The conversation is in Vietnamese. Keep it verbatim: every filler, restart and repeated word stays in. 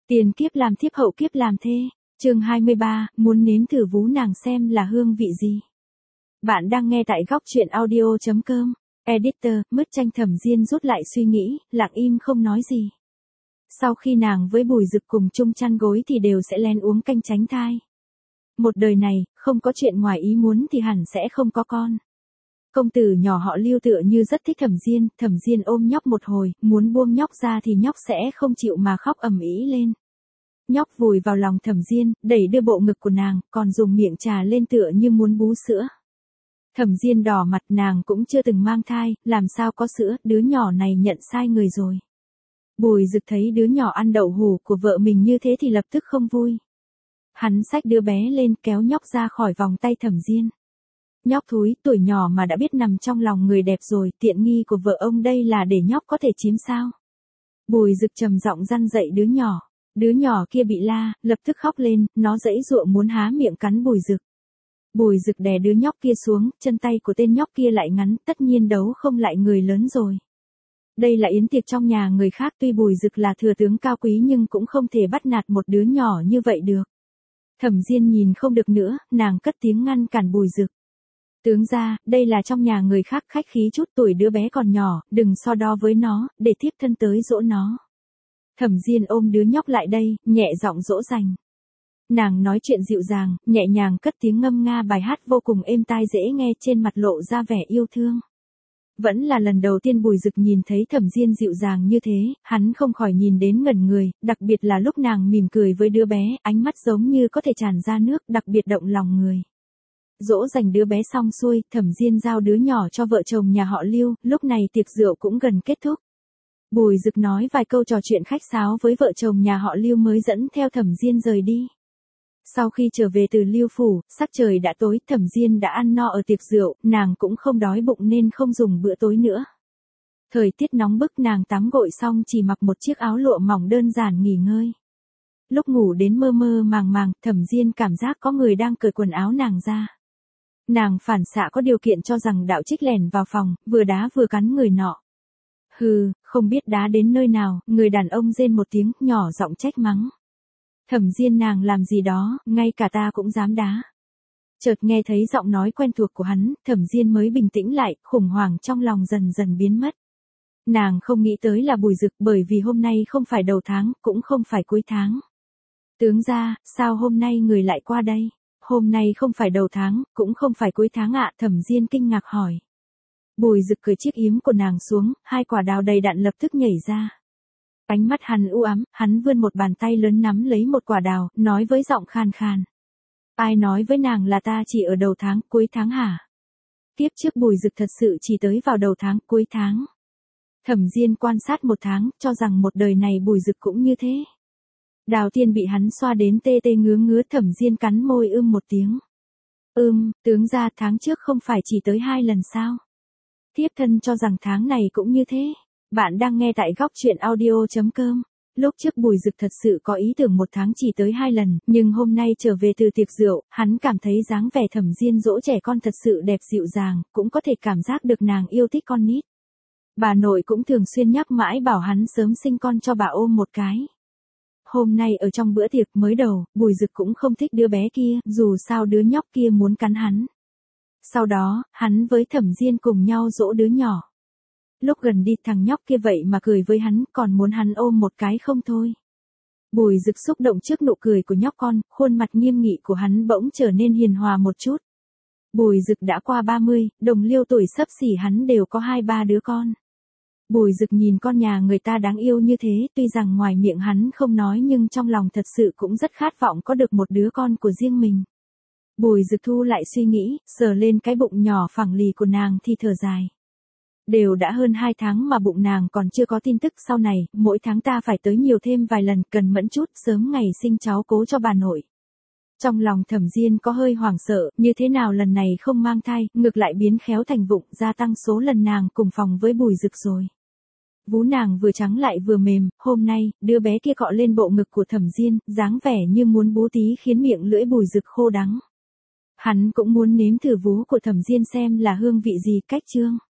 Tiền kiếp làm thiếp hậu kiếp làm thê. Chương hai mươi ba, muốn nếm thử vú nàng xem là hương vị gì. Bạn đang nghe tại góc truyện audio chấm com. Editor, Mứt Chanh. Thẩm Diên rút lại suy nghĩ, lặng im không nói gì. Sau khi nàng với Bùi Dực cùng chung chăn gối thì đều sẽ lén uống canh tránh thai. Một đời này, không có chuyện ngoài ý muốn thì hẳn sẽ không có con. Công tử nhỏ họ Lưu tựa như rất thích Thẩm Diên, Thẩm Diên ôm nhóc một hồi, muốn buông nhóc ra thì nhóc sẽ không chịu mà khóc ầm ĩ lên. Nhóc vùi vào lòng Thẩm Diên, đẩy đưa bộ ngực của nàng, còn dùng miệng trà lên tựa như muốn bú sữa. Thẩm Diên đỏ mặt, nàng cũng chưa từng mang thai, làm sao có sữa, đứa nhỏ này nhận sai người rồi. Bùi Dực thấy đứa nhỏ ăn đậu hủ của vợ mình như thế thì lập tức không vui. Hắn xách đứa bé lên kéo nhóc ra khỏi vòng tay Thẩm Diên. Nhóc thúi, tuổi nhỏ mà đã biết nằm trong lòng người đẹp rồi, tiện nghi của vợ ông đây là để nhóc có thể chiếm sao. Bùi Dực trầm giọng răn dạy đứa nhỏ. Đứa nhỏ kia bị la, lập tức khóc lên, nó giãy giụa muốn há miệng cắn Bùi Dực. Bùi Dực đè đứa nhóc kia xuống, chân tay của tên nhóc kia lại ngắn, tất nhiên đấu không lại người lớn rồi. Đây là yến tiệc trong nhà người khác, tuy Bùi Dực là thừa tướng cao quý nhưng cũng không thể bắt nạt một đứa nhỏ như vậy được. Thẩm Diên nhìn không được nữa, nàng cất tiếng ngăn cản Bùi Dực. Tướng gia, đây là trong nhà người khác, khách khí chút, tuổi đứa bé còn nhỏ, đừng so đo với nó, để thiếp thân tới dỗ nó. Thẩm Diên ôm đứa nhóc lại đây, nhẹ giọng dỗ dành. Nàng nói chuyện dịu dàng, nhẹ nhàng cất tiếng ngâm nga bài hát vô cùng êm tai dễ nghe, trên mặt lộ ra vẻ yêu thương. Vẫn là lần đầu tiên Bùi Dực nhìn thấy Thẩm Diên dịu dàng như thế, hắn không khỏi nhìn đến ngẩn người, đặc biệt là lúc nàng mỉm cười với đứa bé, ánh mắt giống như có thể tràn ra nước, đặc biệt động lòng người. Dỗ dành đứa bé xong xuôi, Thẩm Diên giao đứa nhỏ cho vợ chồng nhà họ Lưu, lúc này tiệc rượu cũng gần kết thúc. Bùi Dực nói vài câu trò chuyện khách sáo với vợ chồng nhà họ Lưu mới dẫn theo Thẩm Diên rời đi. Sau khi trở về từ Lưu phủ, sắc trời đã tối, Thẩm Diên đã ăn no ở tiệc rượu, nàng cũng không đói bụng nên không dùng bữa tối nữa. Thời tiết nóng bức, nàng tắm gội xong chỉ mặc một chiếc áo lụa mỏng đơn giản nghỉ ngơi. Lúc ngủ đến mơ mơ màng màng, Thẩm Diên cảm giác có người đang cởi quần áo nàng ra. Nàng phản xạ có điều kiện cho rằng đạo trích lẻn vào phòng, vừa đá vừa cắn người nọ. Hừ, không biết đá đến nơi nào, người đàn ông rên một tiếng, nhỏ giọng trách mắng. Thẩm Diên, nàng làm gì đó, ngay cả ta cũng dám đá. Chợt nghe thấy giọng nói quen thuộc của hắn, Thẩm Diên mới bình tĩnh lại, khủng hoảng trong lòng dần dần biến mất. Nàng không nghĩ tới là Bùi Dực, bởi vì hôm nay không phải đầu tháng, cũng không phải cuối tháng. Tướng gia, sao hôm nay người lại qua đây? Hôm nay không phải đầu tháng, cũng không phải cuối tháng ạ, Thẩm Diên kinh ngạc hỏi. Bùi Dực cởi chiếc yếm của nàng xuống, hai quả đào đầy đặn lập tức nhảy ra. Ánh mắt hắn u ám, hắn vươn một bàn tay lớn nắm lấy một quả đào, nói với giọng khàn khàn. Ai nói với nàng là ta chỉ ở đầu tháng, cuối tháng hả? Tiếp trước Bùi Dực thật sự chỉ tới vào đầu tháng, cuối tháng. Thẩm Diên quan sát một tháng, cho rằng một đời này Bùi Dực cũng như thế. Đào tiên bị hắn xoa đến tê tê ngứa ngứa, Thẩm Diên cắn môi ưm một tiếng. Ưm, tướng gia, tháng trước không phải chỉ tới hai lần sao? Thiếp thân cho rằng tháng này cũng như thế. Bạn đang nghe tại góc truyện audio chấm com. Lúc trước Bùi Dực thật sự có ý tưởng một tháng chỉ tới hai lần, nhưng hôm nay trở về từ tiệc rượu, hắn cảm thấy dáng vẻ Thẩm Diên dỗ trẻ con thật sự đẹp dịu dàng, cũng có thể cảm giác được nàng yêu thích con nít. Bà nội cũng thường xuyên nhắc mãi bảo hắn sớm sinh con cho bà ôm một cái. Hôm nay ở trong bữa tiệc mới đầu, Bùi Dực cũng không thích đứa bé kia, dù sao đứa nhóc kia muốn cắn hắn. Sau đó, hắn với Thẩm Diên cùng nhau dỗ đứa nhỏ. Lúc gần đi, thằng nhóc kia vậy mà cười với hắn, còn muốn hắn ôm một cái không thôi. Bùi Dực xúc động trước nụ cười của nhóc con, khuôn mặt nghiêm nghị của hắn bỗng trở nên hiền hòa một chút. Bùi Dực đã qua ba mươi, đồng Liêu tuổi xấp xỉ hắn đều có hai ba đứa con. Bùi Dực nhìn con nhà người ta đáng yêu như thế, tuy rằng ngoài miệng hắn không nói nhưng trong lòng thật sự cũng rất khát vọng có được một đứa con của riêng mình. Bùi Dực thu lại suy nghĩ, sờ lên cái bụng nhỏ phẳng lì của nàng thì thở dài. Đều đã hơn hai tháng mà bụng nàng còn chưa có tin tức, sau này, mỗi tháng ta phải tới nhiều thêm vài lần, cần mẫn chút, sớm ngày sinh cháu cố cho bà nội. Trong lòng Thẩm Diên có hơi hoảng sợ, như thế nào lần này không mang thai, ngược lại biến khéo thành vụng, gia tăng số lần nàng cùng phòng với Bùi Dực rồi. Vú nàng vừa trắng lại vừa mềm, hôm nay, đứa bé kia cọ lên bộ ngực của Thẩm Diên, dáng vẻ như muốn bú tí khiến miệng lưỡi Bùi Dực khô đắng. Hắn cũng muốn nếm thử vú của Thẩm Diên xem là hương vị gì. Cách chương